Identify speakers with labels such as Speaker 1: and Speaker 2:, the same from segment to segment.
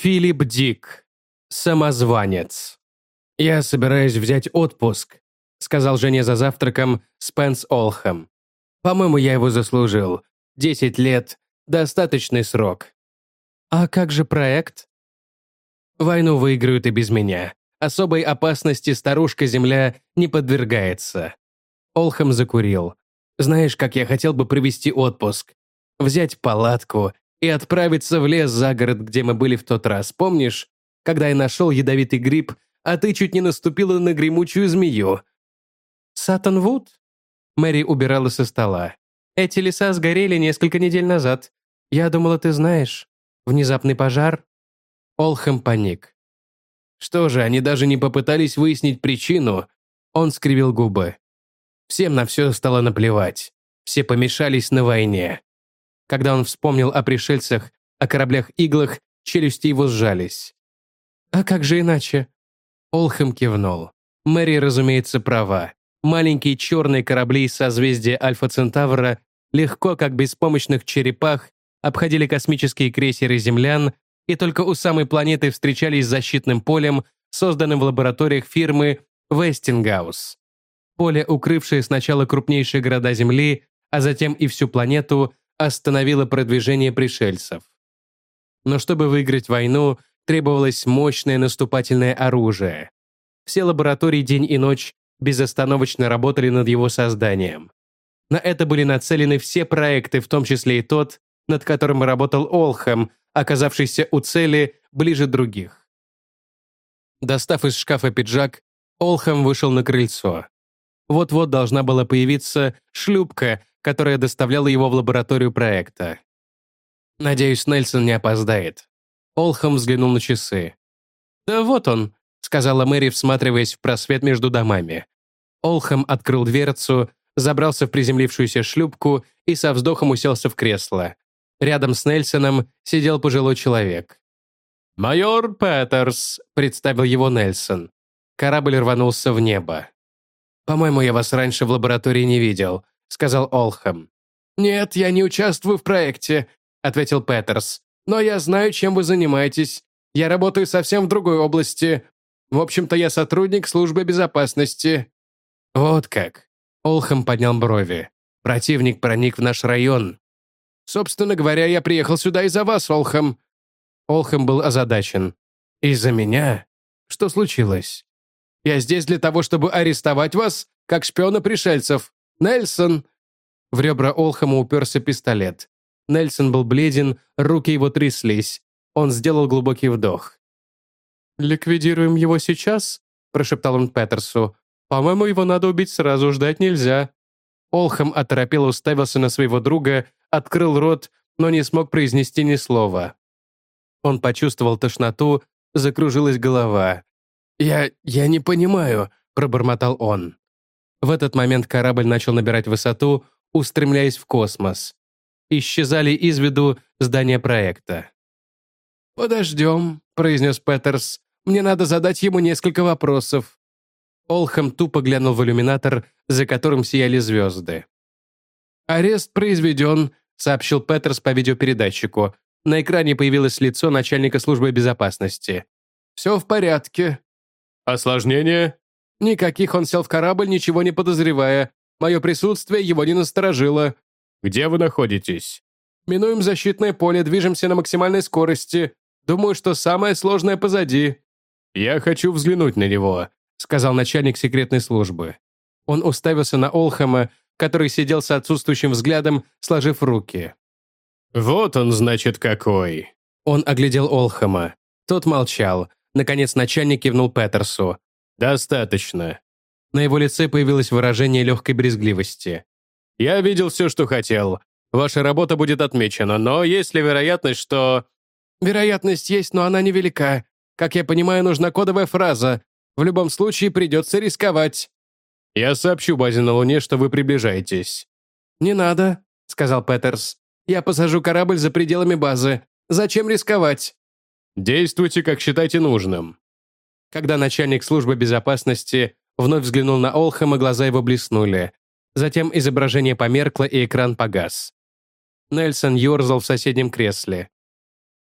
Speaker 1: Филипп Дик. Самозванец. «Я собираюсь взять отпуск», — сказал жене за завтраком Спенс Олхэм. «По-моему, я его заслужил. 10 лет — достаточный срок». «А как же проект?» «Войну выиграют и без меня. Особой опасности старушка-Земля не подвергается». Олхэм закурил. «Знаешь, как я хотел бы провести отпуск? Взять палатку и отправиться в лес за город, где мы были в тот раз, помнишь? Когда я нашел ядовитый гриб, а ты чуть не наступила на гремучую змею». «Саттон-Вуд?» Мэри убирала со стола. «Эти леса сгорели несколько недель назад. Я думала, ты знаешь. Внезапный пожар?» Олхэм паник. «Что же, они даже не попытались выяснить причину?» Он скривил губы. «Всем на все стало наплевать. Все помешались на войне». Когда он вспомнил о пришельцах, о кораблях-иглах, челюсти его сжались. «А как же иначе?» Олхэм кивнул. Мэри, разумеется, права. Маленькие черные корабли из созвездия Альфа-Центавра легко, как беспомощных черепах, обходили космические крейсеры землян и только у самой планеты встречались с защитным полем, созданным в лабораториях фирмы Вестингаус. Поле, укрывшее сначала крупнейшие города Земли, а затем и всю планету, остановило продвижение пришельцев. Но чтобы выиграть войну, требовалось мощное наступательное оружие. Все лаборатории день и ночь безостановочно работали над его созданием. На это были нацелены все проекты, в том числе и тот, над которым работал Олхэм, оказавшийся у цели ближе других. Достав из шкафа пиджак, Олхэм вышел на крыльцо. Вот-вот должна была появиться шлюпка, которая доставляла его в лабораторию проекта. «Надеюсь, Нельсон не опоздает». Олхэм взглянул на часы. «Да вот он», — сказала Мэри, всматриваясь в просвет между домами. Олхэм открыл дверцу, забрался в приземлившуюся шлюпку и со вздохом уселся в кресло. Рядом с Нельсоном сидел пожилой человек. «Майор Петерс», — представил его Нельсон. Корабль рванулся в небо. «По-моему, я вас раньше в лаборатории не видел», — сказал Олхэм. «Нет, я не участвую в проекте», — ответил Петерс. «Но я знаю, чем вы занимаетесь. Я работаю совсем в другой области. В общем-то, я сотрудник службы безопасности». «Вот как». Олхэм поднял брови. «Противник проник в наш район». «Собственно говоря, я приехал сюда из-за вас, Олхэм». Олхэм был озадачен. «Из-за меня? Что случилось?» «Я здесь для того, чтобы арестовать вас, как шпиона пришельцев. Нельсон!» В ребра Олхэма уперся пистолет. Нельсон был бледен, руки его тряслись. Он сделал глубокий вдох. «Ликвидируем его сейчас?» – прошептал он Петерсу. «По-моему, его надо убить сразу, ждать нельзя». Олхэм оторопело уставился на своего друга, открыл рот, но не смог произнести ни слова. Он почувствовал тошноту, закружилась голова. «Я не понимаю», — пробормотал он. В этот момент корабль начал набирать высоту, устремляясь в космос. Исчезали из виду здания проекта. «Подождем», — произнес Петерс. «Мне надо задать ему несколько вопросов». Олхэм тупо глянул в иллюминатор, за которым сияли звезды. «Арест произведен», — сообщил Петерс по видеопередатчику. На экране появилось лицо начальника службы безопасности. «Все в порядке». «Осложнения?» «Никаких, он сел в корабль, ничего не подозревая. Мое присутствие его не насторожило». «Где вы находитесь?» «Минуем защитное поле, движемся на максимальной скорости. Думаю, что самое сложное позади». «Я хочу взглянуть на него», — сказал начальник секретной службы. Он уставился на Олхэма, который сидел с отсутствующим взглядом, сложив руки. «Вот он, значит, какой!» Он оглядел Олхэма. Тот молчал. Наконец начальник кивнул Петерсу. «Достаточно». На его лице появилось выражение легкой брезгливости. «Я видел все, что хотел. Ваша работа будет отмечена, но есть ли вероятность, что...» «Вероятность есть, но она невелика. Как я понимаю, нужна кодовая фраза. В любом случае придется рисковать». «Я сообщу базе на Луне, что вы приближаетесь». «Не надо», — сказал Петерс. «Я посажу корабль за пределами базы. Зачем рисковать?» «Действуйте, как считаете нужным». Когда начальник службы безопасности вновь взглянул на Олхэма, глаза его блеснули. Затем изображение померкло, и экран погас. Нельсон ерзал в соседнем кресле.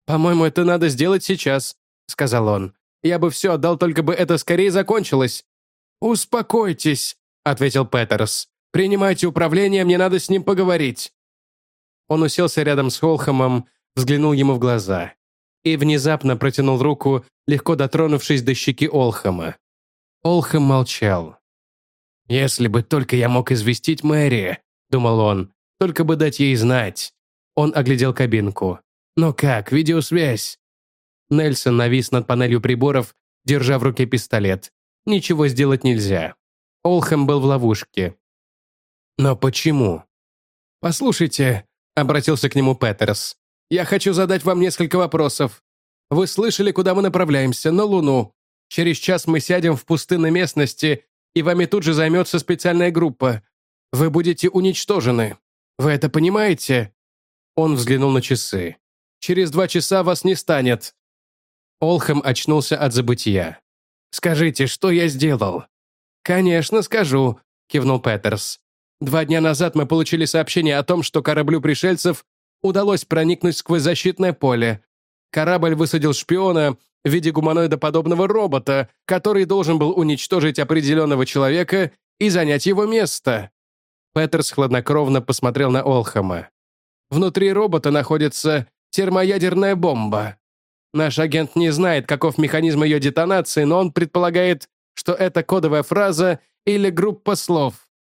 Speaker 1: «По-моему, это надо сделать сейчас», — сказал он. «Я бы все отдал, только бы это скорее закончилось». «Успокойтесь», — ответил Петерс. «Принимайте управление, мне надо с ним поговорить». Он уселся рядом с Олхэмом, взглянул ему в глаза и внезапно протянул руку, легко дотронувшись до щеки Олхэма. Олхэм молчал. «Если бы только я мог известить Мэри», — думал он, — «только бы дать ей знать». Он оглядел кабинку. «Но как, видеосвязь?» Нельсон навис над панелью приборов, держа в руке пистолет. Ничего сделать нельзя. Олхэм был в ловушке. «Но почему?» «Послушайте», — обратился к нему Петерс, — «я хочу задать вам несколько вопросов. Вы слышали, куда мы направляемся? На Луну. Через час мы сядем в пустынной местности, и вами тут же займется специальная группа. Вы будете уничтожены. Вы это понимаете?» Он взглянул на часы. «Через 2 часа вас не станет». Олхэм очнулся от забытия. «Скажите, что я сделал?» «Конечно, скажу», — кивнул Петерс. 2 дня назад мы получили сообщение о том, что кораблю пришельцев удалось проникнуть сквозь защитное поле. Корабль высадил шпиона в виде гуманоидоподобного робота, который должен был уничтожить определенного человека и занять его место. Петерс хладнокровно посмотрел на Олхэма. Внутри робота находится термоядерная бомба. Наш агент не знает, каков механизм ее детонации, но он предполагает, что это кодовая фраза или группа слов.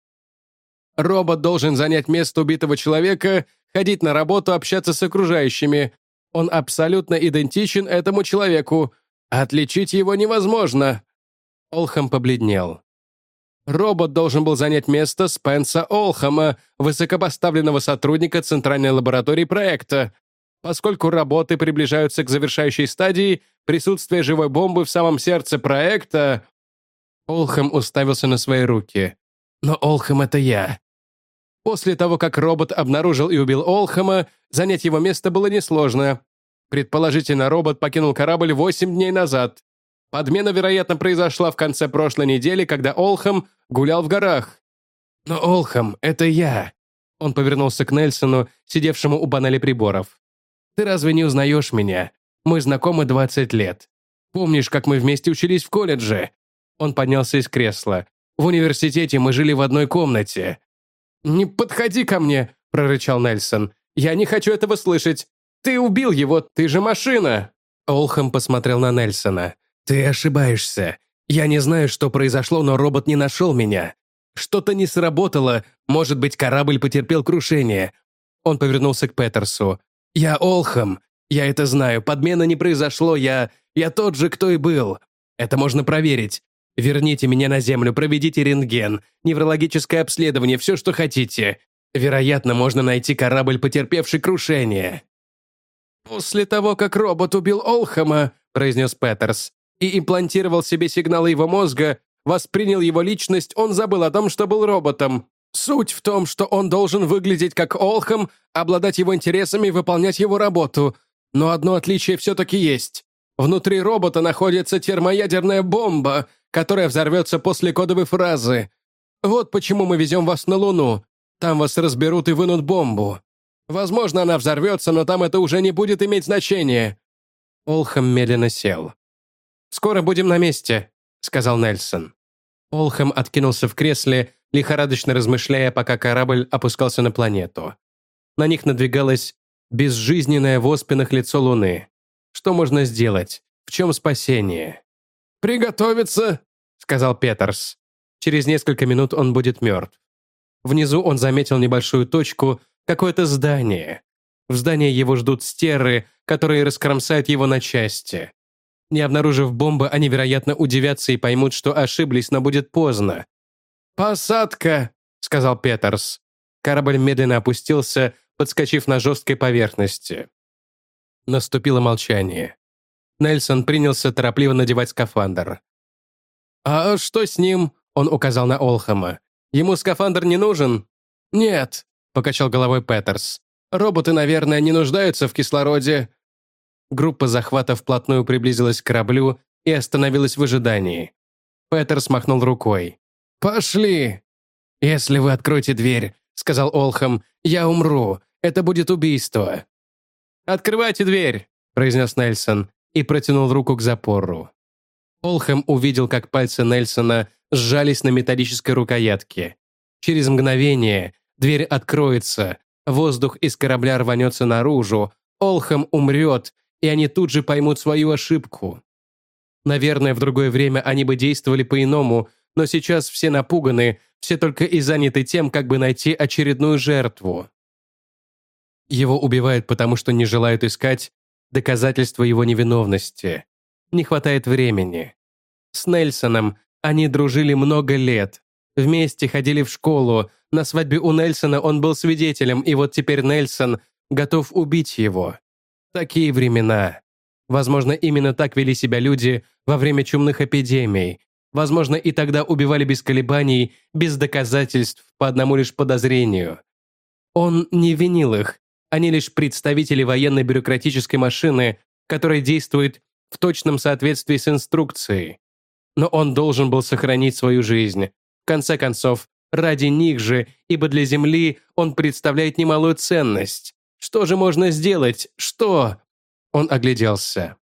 Speaker 1: Робот должен занять место убитого человека, ходить на работу, общаться с окружающими. Он абсолютно идентичен этому человеку. Отличить его невозможно. Олхэм побледнел. Робот должен был занять место Спенса Олхэма, высокопоставленного сотрудника Центральной лаборатории проекта. Поскольку работы приближаются к завершающей стадии, присутствие живой бомбы в самом сердце проекта... Олхэм уставился на свои руки. «Но Олхэм — это я». После того, как робот обнаружил и убил Олхэма, занять его место было несложно. Предположительно, робот покинул корабль 8 дней назад. Подмена, вероятно, произошла в конце прошлой недели, когда Олхэм гулял в горах. «Но Олхэм — это я». Он повернулся к Нельсону, сидевшему у панели приборов. «Ты разве не узнаешь меня? Мы знакомы 20 лет. Помнишь, как мы вместе учились в колледже?» Он поднялся из кресла. «В университете мы жили в одной комнате». «Не подходи ко мне!» – прорычал Нельсон. «Я не хочу этого слышать! Ты убил его, ты же машина!» Олхэм посмотрел на Нельсона. «Ты ошибаешься. Я не знаю, что произошло, но робот не нашел меня. Что-то не сработало, может быть, корабль потерпел крушение». Он повернулся к Петерсу. «Я Олхэм. Я это знаю. Подмена не произошло. Я тот же, кто и был. Это можно проверить. Верните меня на Землю, проведите рентген, неврологическое обследование, все, что хотите. Вероятно, можно найти корабль, потерпевший крушение». «После того, как робот убил Олхэма», — произнес Петерс, «и имплантировал себе сигналы его мозга, воспринял его личность, он забыл о том, что был роботом. Суть в том, что он должен выглядеть как Олхэм, обладать его интересами и выполнять его работу. Но одно отличие все-таки есть. Внутри робота находится термоядерная бомба, которая взорвется после кодовой фразы. Вот почему мы везем вас на Луну. Там вас разберут и вынут бомбу. Возможно, она взорвется, но там это уже не будет иметь значения». Олхэм медленно сел. «Скоро будем на месте», — сказал Нельсон. Олхэм откинулся в кресле, лихорадочно размышляя, пока корабль опускался на планету. На них надвигалось безжизненное в оспинах лицо Луны. Что можно сделать? В чем спасение? «Приготовиться», — сказал Петерс. Через несколько минут он будет мертв. Внизу он заметил небольшую точку, какое-то здание. В здании его ждут стерры, которые раскромсают его на части. Не обнаружив бомбы, они, вероятно, удивятся и поймут, что ошиблись, но будет поздно. «Посадка», — сказал Петерс. Корабль медленно опустился, подскочив на жесткой поверхности. Наступило молчание. Нельсон принялся торопливо надевать скафандр. «А что с ним?» — он указал на Олхэма. «Ему скафандр не нужен?» «Нет», — покачал головой Петерс. «Роботы, наверное, не нуждаются в кислороде». Группа захвата вплотную приблизилась к кораблю и остановилась в ожидании. Петерс махнул рукой. «Пошли!» «Если вы откроете дверь», — сказал Олхэм, — «я умру. Это будет убийство». «Открывайте дверь», произнес Нельсон и протянул руку к запору. Олхэм увидел, как пальцы Нельсона сжались на металлической рукоятке. Через мгновение дверь откроется, воздух из корабля рванется наружу, Олхэм умрет, и они тут же поймут свою ошибку. Наверное, в другое время они бы действовали по-иному, но сейчас все напуганы, все только и заняты тем, как бы найти очередную жертву. Его убивают, потому что не желают искать доказательства его невиновности. Не хватает времени. С Нельсоном они дружили много лет. Вместе ходили в школу. На свадьбе у Нельсона он был свидетелем, и вот теперь Нельсон готов убить его. Такие времена. Возможно, именно так вели себя люди во время чумных эпидемий. Возможно, и тогда убивали без колебаний, без доказательств, по одному лишь подозрению. Он не винил их. Они лишь представители военно-бюрократической машины, которая действует в точном соответствии с инструкцией. Но он должен был сохранить свою жизнь. В конце концов, ради них же, ибо для Земли он представляет немалую ценность. Что же можно сделать? Что? Он огляделся.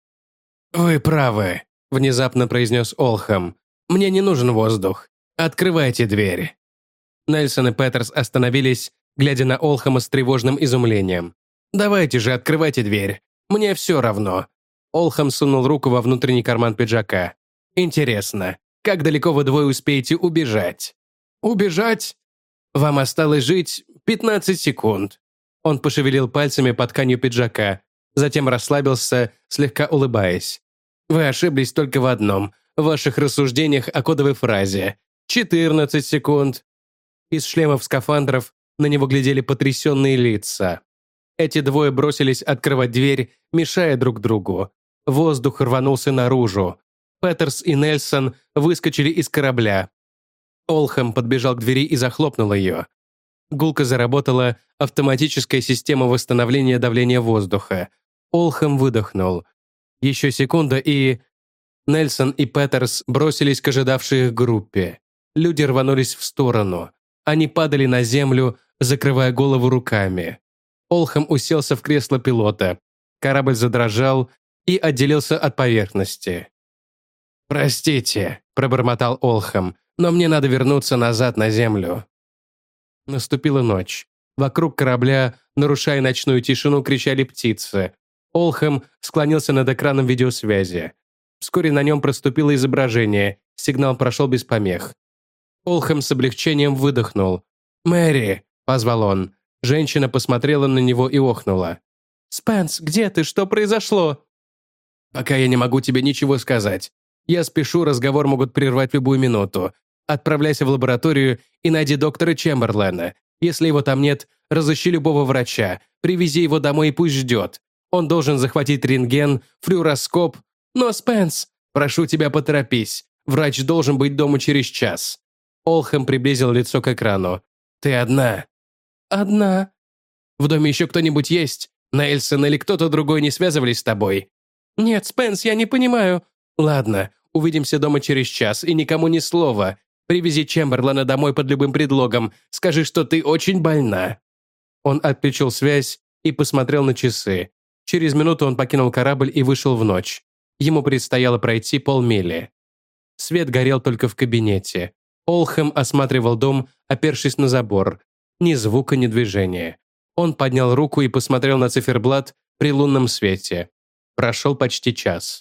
Speaker 1: «Вы правы», — внезапно произнес Олхэм. «Мне не нужен воздух. Открывайте дверь». Нельсон и Петерс остановились, глядя на Олхэма с тревожным изумлением. «Давайте же, открывайте дверь. Мне все равно». Олхэм сунул руку во внутренний карман пиджака. «Интересно, как далеко вы двое успеете убежать?» «Убежать? Вам осталось жить 15 секунд». Он пошевелил пальцами по тканью пиджака, затем расслабился, слегка улыбаясь. «Вы ошиблись только в одном, в ваших рассуждениях о кодовой фразе. 14 секунд». Из шлемов скафандров на него глядели потрясенные лица. Эти двое бросились открывать дверь, мешая друг другу. Воздух рванулся наружу. Петерс и Нельсон выскочили из корабля. Олхэм подбежал к двери и захлопнул ее. Гулко заработала автоматическая система восстановления давления воздуха. Олхэм выдохнул. Еще секунда и... Нельсон и Петерс бросились к ожидавшей их группе. Люди рванулись в сторону. Они падали на землю, закрывая голову руками. Олхэм уселся в кресло пилота. Корабль задрожал и отделился от поверхности. «Простите», — пробормотал Олхэм, «но мне надо вернуться назад на землю». Наступила ночь. Вокруг корабля, нарушая ночную тишину, кричали птицы. Олхэм склонился над экраном видеосвязи. Вскоре на нем проступило изображение, сигнал прошел без помех. Олхэм с облегчением выдохнул. «Мэри!» – позвал он. Женщина посмотрела на него и охнула. «Спенс, где ты? Что произошло?» «Пока я не могу тебе ничего сказать. Я спешу, разговор могут прервать в любую минуту. Отправляйся в лабораторию и найди доктора Чемберлена. Если его там нет, разыщи любого врача, привези его домой и пусть ждет. Он должен захватить рентген, флюороскоп. Но, Спенс, прошу тебя, поторопись. Врач должен быть дома через час». Олхэм приблизил лицо к экрану. «Ты одна?» «Одна». «В доме еще кто-нибудь есть? Нельсон или кто-то другой не связывались с тобой?» «Нет, Спенс, я не понимаю». «Ладно, увидимся дома через час, и никому ни слова. Привези Чемберлена домой под любым предлогом. Скажи, что ты очень больна». Он отключил связь и посмотрел на часы. Через минуту он покинул корабль и вышел в ночь. Ему предстояло пройти полмили. Свет горел только в кабинете. Олхэм осматривал дом, опершись на забор. Ни звука, ни движения. Он поднял руку и посмотрел на циферблат при лунном свете. Прошел почти час.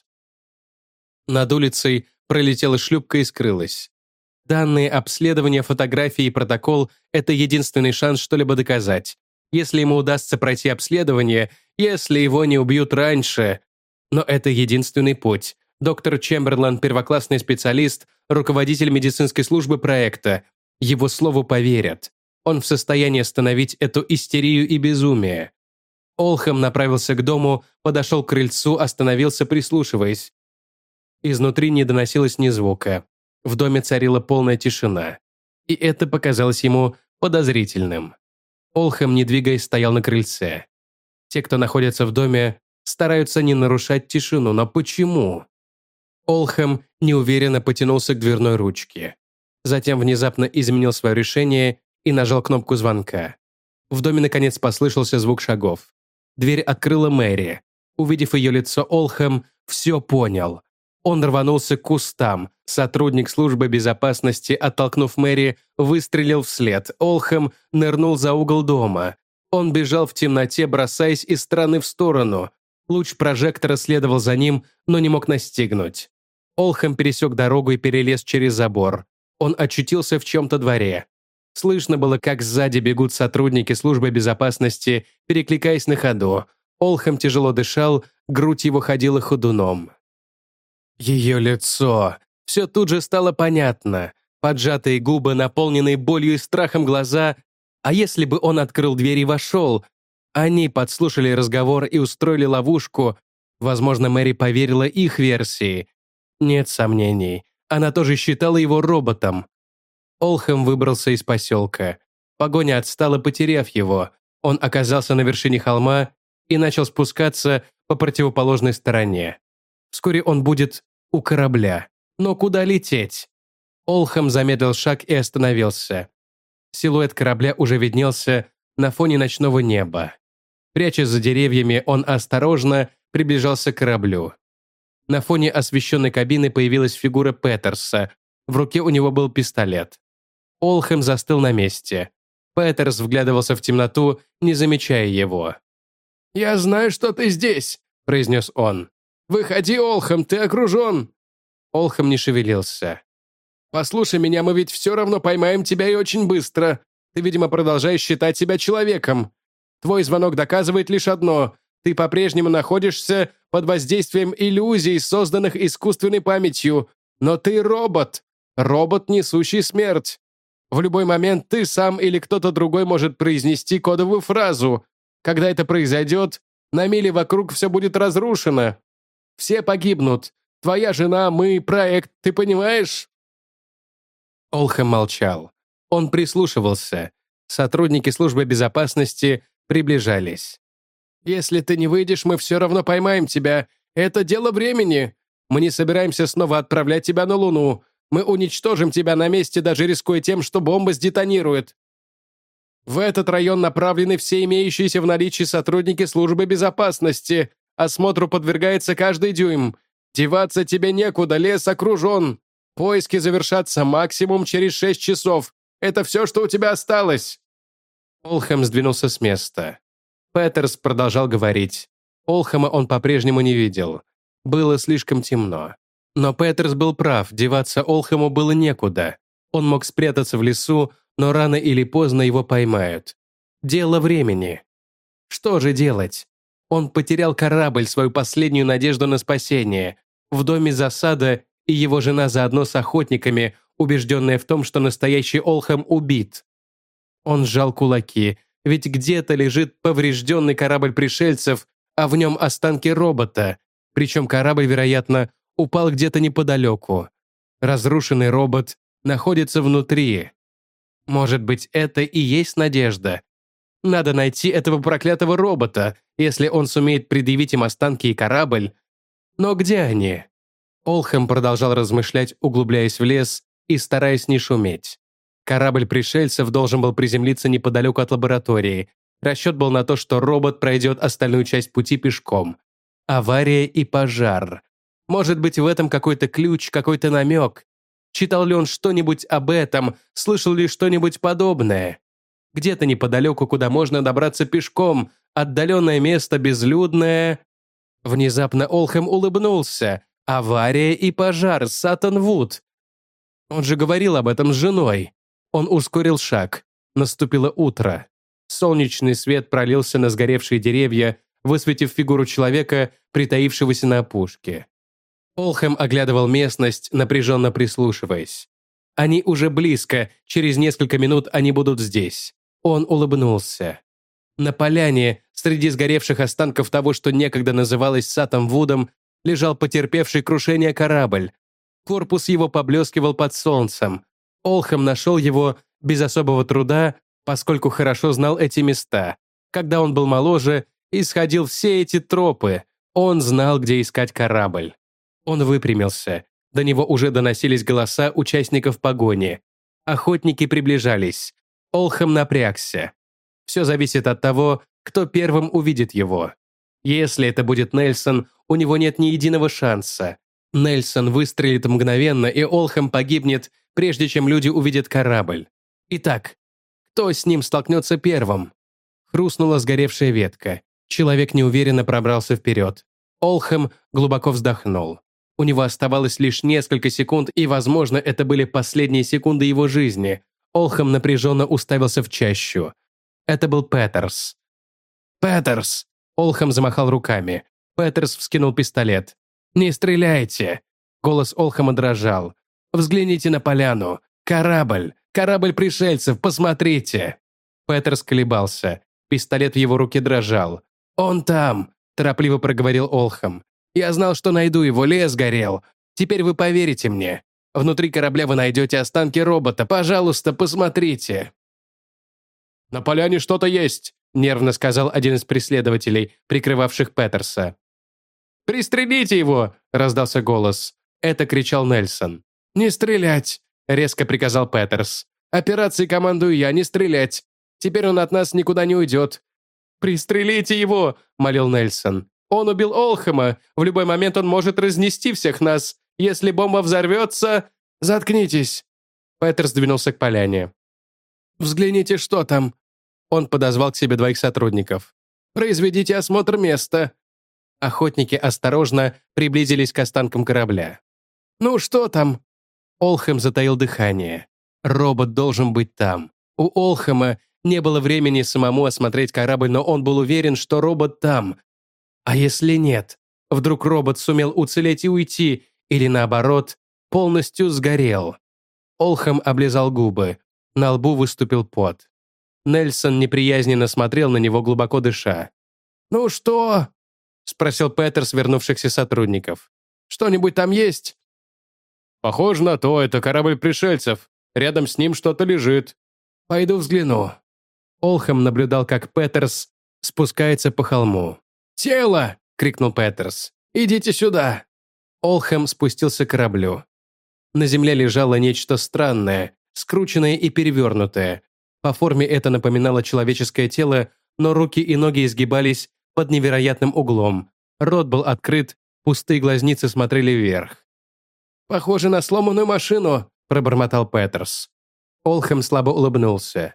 Speaker 1: Над улицей пролетела шлюпка и скрылась. Данные, обследования, фотографии и протокол – это единственный шанс что-либо доказать. Если ему удастся пройти обследование, если его не убьют раньше. Но это единственный путь. Доктор Чемберлен – первоклассный специалист, руководитель медицинской службы проекта. Его слову поверят. Он в состоянии остановить эту истерию и безумие. Олхэм направился к дому, подошел к крыльцу, остановился, прислушиваясь. Изнутри не доносилось ни звука. В доме царила полная тишина. И это показалось ему подозрительным. Олхэм, не двигаясь, стоял на крыльце. Те, кто находится в доме, стараются не нарушать тишину, но почему? Олхэм неуверенно потянулся к дверной ручке. Затем внезапно изменил свое решение и нажал кнопку звонка. В доме, наконец, послышался звук шагов. Дверь открыла Мэри. Увидев ее лицо, Олхэм все понял. Он рванулся к кустам. Сотрудник службы безопасности, оттолкнув Мэри, выстрелил вслед. Олхэм нырнул за угол дома. Он бежал в темноте, бросаясь из стороны в сторону. Луч прожектора следовал за ним, но не мог настигнуть. Олхэм пересек дорогу и перелез через забор. Он очутился в чем-то дворе. Слышно было, как сзади бегут сотрудники службы безопасности, перекликаясь на ходу. Олхэм тяжело дышал, грудь его ходила ходуном. Ее лицо. Все тут же стало понятно. Поджатые губы, наполненные болью и страхом глаза. А если бы он открыл дверь и вошел? Они подслушали разговор и устроили ловушку. Возможно, Мэри поверила их версии. Нет сомнений. Она тоже считала его роботом. Олхэм выбрался из поселка. Погоня отстала, потеряв его. Он оказался на вершине холма и начал спускаться по противоположной стороне. Вскоре он будет у корабля. Но куда лететь? Олхэм замедлил шаг и остановился. Силуэт корабля уже виднелся на фоне ночного неба. Прячась за деревьями, он осторожно приближался к кораблю. На фоне освещенной кабины появилась фигура Петерса. В руке у него был пистолет. Олхэм застыл на месте. Петерс вглядывался в темноту, не замечая его. «Я знаю, что ты здесь», — произнес он. «Выходи, Олхэм, ты окружен!» Олхэм не шевелился. «Послушай меня, мы ведь все равно поймаем тебя и очень быстро. Ты, видимо, продолжаешь считать себя человеком. Твой звонок доказывает лишь одно. Ты по-прежнему находишься под воздействием иллюзий, созданных искусственной памятью. Но ты робот. Робот, несущий смерть. В любой момент ты сам или кто-то другой может произнести кодовую фразу. Когда это произойдет, на мили вокруг все будет разрушено. Все погибнут. Твоя жена, мы, проект, ты понимаешь?» Олхэм молчал. Он прислушивался. Сотрудники службы безопасности приближались. «Если ты не выйдешь, мы все равно поймаем тебя. Это дело времени. Мы не собираемся снова отправлять тебя на Луну. Мы уничтожим тебя на месте, даже рискуя тем, что бомба сдетонирует. В этот район направлены все имеющиеся в наличии сотрудники службы безопасности. Осмотру подвергается каждый дюйм. Деваться тебе некуда, лес окружен. Поиски завершатся максимум через 6 часов. Это все, что у тебя осталось». Олхэм сдвинулся с места. Петерс продолжал говорить. Олхэма он по-прежнему не видел. Было слишком темно. Но Петерс был прав, деваться Олхэму было некуда. Он мог спрятаться в лесу, но рано или поздно его поймают. Дело времени. Что же делать? Он потерял корабль, свою последнюю надежду на спасение. В доме засада, и его жена заодно с охотниками, убежденная в том, что настоящий Олхэм убит. Он сжал кулаки, ведь где-то лежит поврежденный корабль пришельцев, а в нем останки робота. Причем корабль, вероятно, упал где-то неподалеку. Разрушенный робот находится внутри. Может быть, это и есть надежда. Надо найти этого проклятого робота, если он сумеет предъявить им останки и корабль. Но где они? Олхэм продолжал размышлять, углубляясь в лес и стараясь не шуметь. Корабль пришельцев должен был приземлиться неподалеку от лаборатории. Расчет был на то, что робот пройдет остальную часть пути пешком. Авария и пожар. Может быть, в этом какой-то ключ, какой-то намек. Читал ли он что-нибудь об этом, слышал ли что-нибудь подобное? Где-то неподалеку, куда можно добраться пешком, отдаленное место, безлюдное. Внезапно Олхэм улыбнулся. Авария и пожар, Саттон Вуд. Он же говорил об этом с женой. Он ускорил шаг. Наступило утро. Солнечный свет пролился на сгоревшие деревья, высветив фигуру человека, притаившегося на опушке. Олхэм оглядывал местность, напряженно прислушиваясь. Они уже близко, через несколько минут они будут здесь. Он улыбнулся. На поляне, среди сгоревших останков того, что некогда называлось Саттон Вудом, лежал потерпевший крушение корабль. Корпус его поблескивал под солнцем. Олхэм нашел его без особого труда, поскольку хорошо знал эти места. Когда он был моложе, исходил все эти тропы. Он знал, где искать корабль. Он выпрямился. До него уже доносились голоса участников погони. Охотники приближались. Олхэм напрягся. Все зависит от того, кто первым увидит его. Если это будет Нельсон, у него нет ни единого шанса. Нельсон выстрелит мгновенно, и Олхэм погибнет, прежде чем люди увидят корабль. Итак, кто с ним столкнется первым? Хрустнула сгоревшая ветка. Человек неуверенно пробрался вперед. Олхэм глубоко вздохнул. У него оставалось лишь несколько секунд, и, возможно, это были последние секунды его жизни. Олхэм напряженно уставился в чащу. Это был Петерс. «Петерс!» Олхэм замахал руками. Петерс вскинул пистолет. «Не стреляйте!» Голос Олхэма дрожал. «Взгляните на поляну. Корабль! Корабль пришельцев! Посмотрите!» Петерс колебался. Пистолет в его руке дрожал. «Он там!» – торопливо проговорил Олхэм. «Я знал, что найду его, лес горел. Теперь вы поверите мне. Внутри корабля вы найдете останки робота. Пожалуйста, посмотрите!» «На поляне что-то есть!» – нервно сказал один из преследователей, прикрывавших Петерса. «Пристрелите его!» – раздался голос. Это кричал Нельсон. «Не стрелять!» – резко приказал Петерс. «Операцией командую я, не стрелять! Теперь он от нас никуда не уйдет!» «Пристрелите его!» – молил Нельсон. «Он убил Олхэма! В любой момент он может разнести всех нас! Если бомба взорвется...» «Заткнитесь!» Петерс двинулся к поляне. «Взгляните, что там!» Он подозвал к себе двоих сотрудников. «Произведите осмотр места!» Охотники осторожно приблизились к останкам корабля. «Ну что там?» Олхэм затаил дыхание. Робот должен быть там. У Олхэма не было времени самому осмотреть корабль, но он был уверен, что робот там. А если нет? Вдруг робот сумел уцелеть и уйти, или наоборот, полностью сгорел? Олхэм облизал губы. На лбу выступил пот. Нельсон неприязненно смотрел на него, глубоко дыша. «Ну что?» – спросил Петерс вернувшихся сотрудников. «Что-нибудь там есть?» «Похоже на то, это корабль пришельцев. Рядом с ним что-то лежит. Пойду взгляну». Олхэм наблюдал, как Петерс спускается по холму. «Тело!» – крикнул Петерс. «Идите сюда!» Олхэм спустился к кораблю. На земле лежало нечто странное, скрученное и перевернутое. По форме это напоминало человеческое тело, но руки и ноги изгибались под невероятным углом. Рот был открыт, пустые глазницы смотрели вверх. «Похоже на сломанную машину», – пробормотал Петерс. Олхэм слабо улыбнулся.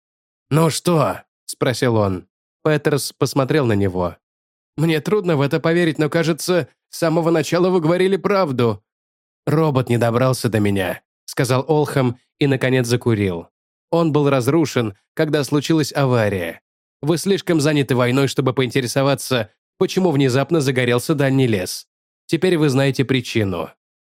Speaker 1: «Ну что?» – спросил он. Петерс посмотрел на него. «Мне трудно в это поверить, но, кажется, с самого начала вы говорили правду». «Робот не добрался до меня», – сказал Олхэм и, наконец, закурил. «Он был разрушен, когда случилась авария. Вы слишком заняты войной, чтобы поинтересоваться, почему внезапно загорелся дальний лес. Теперь вы знаете причину».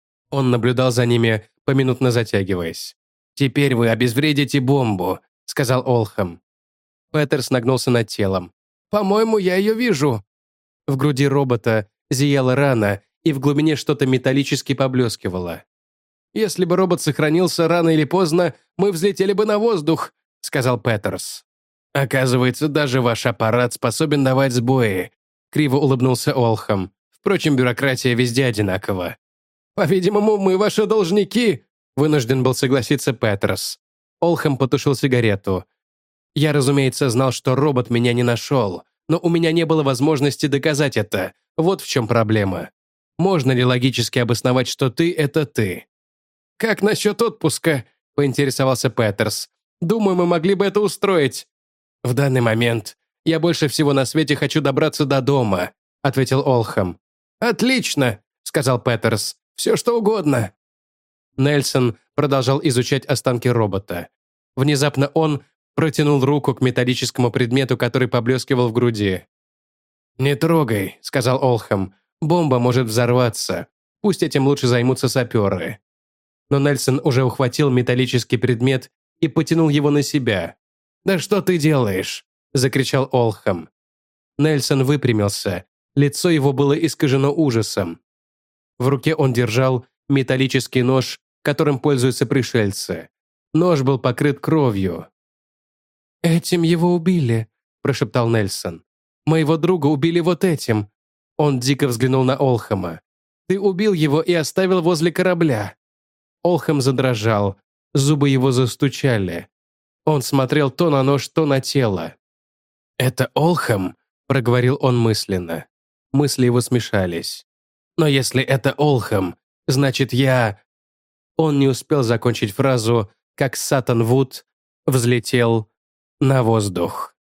Speaker 1: Он наблюдал за ними, поминутно затягиваясь. «Теперь вы обезвредите бомбу», — сказал Олхэм. Петерс нагнулся над телом. «По-моему, я ее вижу». В груди робота зияла рана, и в глубине что-то металлически поблескивало. «Если бы робот сохранился рано или поздно, мы взлетели бы на воздух», — сказал Петерс. «Оказывается, даже ваш аппарат способен давать сбои», — криво улыбнулся Олхэм. «Впрочем, бюрократия везде одинакова». «По-видимому, мы ваши должники», — вынужден был согласиться Петерс. Олхэм потушил сигарету. «Я, разумеется, знал, что робот меня не нашел, но у меня не было возможности доказать это. Вот в чем проблема. Можно ли логически обосновать, что ты — это ты?» «Как насчет отпуска?» — поинтересовался Петерс. «Думаю, мы могли бы это устроить». «В данный момент я больше всего на свете хочу добраться до дома», — ответил Олхэм. «Отлично», — сказал Петерс. «Все что угодно». Нельсон продолжал изучать останки робота. Внезапно он протянул руку к металлическому предмету, который поблескивал в груди. «Не трогай», — сказал Олхэм. «Бомба может взорваться. Пусть этим лучше займутся саперы». Но Нельсон уже ухватил металлический предмет и потянул его на себя. «Да что ты делаешь?» – закричал Олхэм. Нельсон выпрямился. Лицо его было искажено ужасом. В руке он держал металлический нож, которым пользуются пришельцы. Нож был покрыт кровью. «Этим его убили», – прошептал Нельсон. «Моего друга убили вот этим». Он дико взглянул на Олхэма. «Ты убил его и оставил возле корабля». Олхэм задрожал, зубы его застучали. Он смотрел то на нож, то на тело. «Это Олхэм?» – проговорил он мысленно. Мысли его смешались. «Но если это Олхэм, значит, я...» Он не успел закончить фразу, как Саттон Вуд взлетел на воздух.